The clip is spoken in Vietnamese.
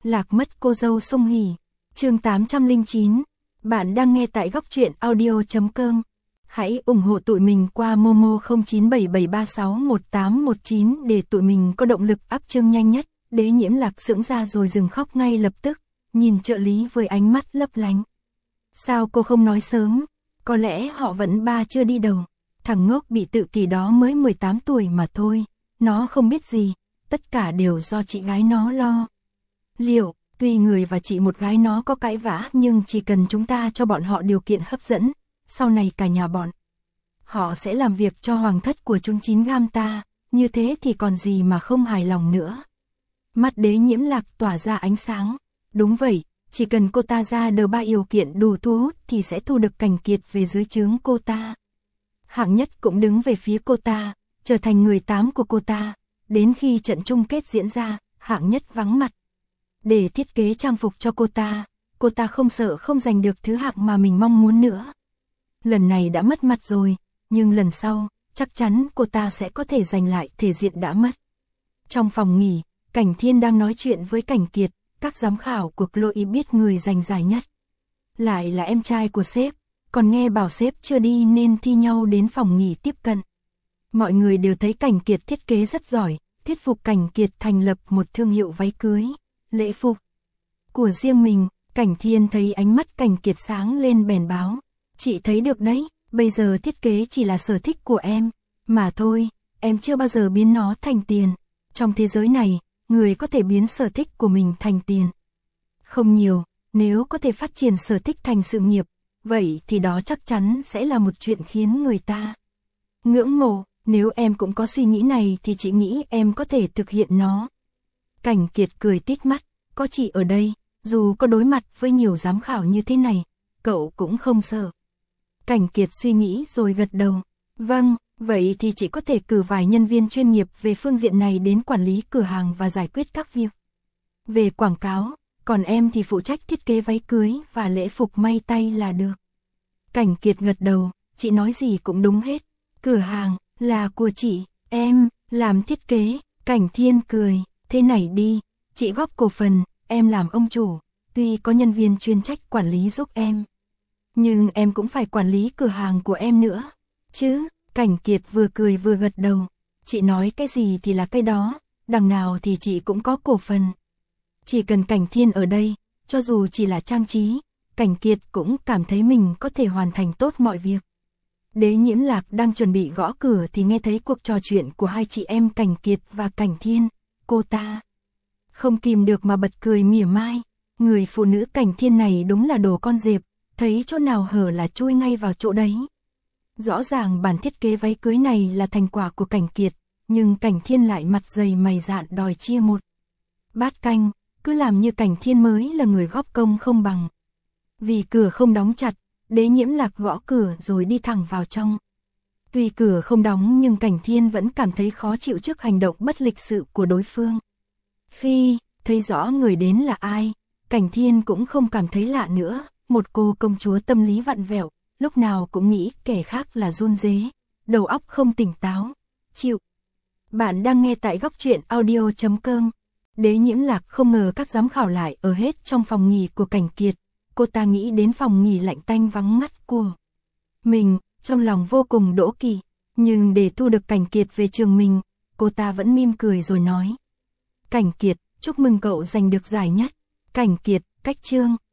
Lạc mất cô dâu sung hỉ. Chương 809. Bạn đang nghe tại góc truyện audio.com. Hãy ủng hộ tụi mình qua Momo 0977361819 để tụi mình có động lực up chương nhanh nhất. Đế Nhiễm Lạc sững ra rồi dừng khóc ngay lập tức, nhìn trợ lý với ánh mắt lấp lánh. Sao cô không nói sớm? Có lẽ họ vẫn ba chưa đi đầu. Thằng ngốc bị tự kỷ đó mới 18 tuổi mà thôi. Nó không biết gì, tất cả đều do chị gái nó lo. Liệu, tuy người và chị một gái nó có cãi vã nhưng chỉ cần chúng ta cho bọn họ điều kiện hấp dẫn, sau này cả nhà bọn họ sẽ làm việc cho hoàng thất của chúng 9 gam ta, như thế thì còn gì mà không hài lòng nữa. Mắt Đế Nhiễm Lạc tỏa ra ánh sáng. Đúng vậy, chỉ cần cô ta ra đờ ba điều kiện đủ thu hút thì sẽ thu được Cảnh Kiệt về dưới trướng cô ta. Hạng Nhất cũng đứng về phía cô ta, trở thành người tám của cô ta. Đến khi trận chung kết diễn ra, Hạng Nhất vắng mặt. Để thiết kế trang phục cho cô ta không sợ không giành được thứ hạng mà mình mong muốn nữa. Lần này đã mất mặt rồi, nhưng lần sau, chắc chắn cô ta sẽ có thể giành lại thể diện đã mất. Trong phòng nghỉ, Cảnh Thiên đang nói chuyện với Cảnh Kiệt, các giám khảo của Chloe biết người giành giải nhất. Lại là em trai của sếp, còn nghe bảo sếp chưa đi nên thi nhau đến phòng nghỉ tiếp cận. Mọi người đều thấy Cảnh Kiệt thiết kế rất giỏi, thuyết phục Cảnh Kiệt thành lập một thương hiệu váy cưới, lễ phục của riêng mình. Cảnh Thiên thấy ánh mắt Cảnh Kiệt sáng lên bèn báo, chị thấy được đấy, bây giờ thiết kế chỉ là sở thích của em, mà thôi, em chưa bao giờ biến nó thành tiền. Trong thế giới này, người có thể biến sở thích của mình thành tiền không nhiều, nếu có thể phát triển sở thích thành sự nghiệp, vậy thì đó chắc chắn sẽ là một chuyện khiến người ta ngưỡng mộ. Nếu em cũng có suy nghĩ này thì chị nghĩ em có thể thực hiện nó. Cảnh Kiệt cười tít mắt, có chị ở đây, dù có đối mặt với nhiều giám khảo như thế này, cậu cũng không sợ. Cảnh Kiệt suy nghĩ rồi gật đầu. Vâng, vậy thì chị có thể cử vài nhân viên chuyên nghiệp về phương diện này đến quản lý cửa hàng và giải quyết các việc về quảng cáo, còn em thì phụ trách thiết kế váy cưới và lễ phục may tay là được. Cảnh Kiệt gật đầu, chị nói gì cũng đúng hết. Cửa hàng là của chị, em làm thiết kế. Cảnh Thiên cười, thế này đi, chị góp cổ phần, em làm ông chủ, tuy có nhân viên chuyên trách quản lý giúp em, nhưng em cũng phải quản lý cửa hàng của em nữa, chứ? Cảnh Kiệt vừa cười vừa gật đầu, chị nói cái gì thì là cái đó, đằng nào thì chị cũng có cổ phần. Chỉ cần Cảnh Thiên ở đây, cho dù chỉ là trang trí, Cảnh Kiệt cũng cảm thấy mình có thể hoàn thành tốt mọi việc. Đế Nhiễm Lạc đang chuẩn bị gõ cửa thì nghe thấy cuộc trò chuyện của hai chị em Cảnh Kiệt và Cảnh Thiên. Cô ta không kìm được mà bật cười mỉa mai. Người phụ nữ Cảnh Thiên này đúng là đồ con dẹp, thấy chỗ nào hở là chui ngay vào chỗ đấy. Rõ ràng bản thiết kế váy cưới này là thành quả của Cảnh Kiệt, nhưng Cảnh Thiên lại mặt dày mày dạn đòi chia một bát canh, cứ làm như Cảnh Thiên mới là người góp công không bằng. Vì cửa không đóng chặt, Đế Nhiễm Lạc gõ cửa rồi đi thẳng vào trong. Tuy cửa không đóng nhưng Cảnh Thiên vẫn cảm thấy khó chịu trước hành động bất lịch sự của đối phương. Khi thấy rõ người đến là ai, Cảnh Thiên cũng không cảm thấy lạ nữa, một cô công chúa tâm lý vặn vẹo, lúc nào cũng nghĩ kẻ khác là run rế, đầu óc không tỉnh táo, chịu. Bạn đang nghe tại góc truyện audio.com. Đế Nhiễm Lạc không ngờ các giám khảo lại ở hết trong phòng nghỉ của Cảnh Kiệt. Cô ta nghĩ đến phòng nghỉ lạnh tanh vắng ngắt của mình, trong lòng vô cùng đố kỵ, nhưng để thu được Cảnh Kiệt về trường mình, cô ta vẫn mỉm cười rồi nói. Cảnh Kiệt, chúc mừng cậu giành được giải nhất. Cảnh Kiệt, cách chương.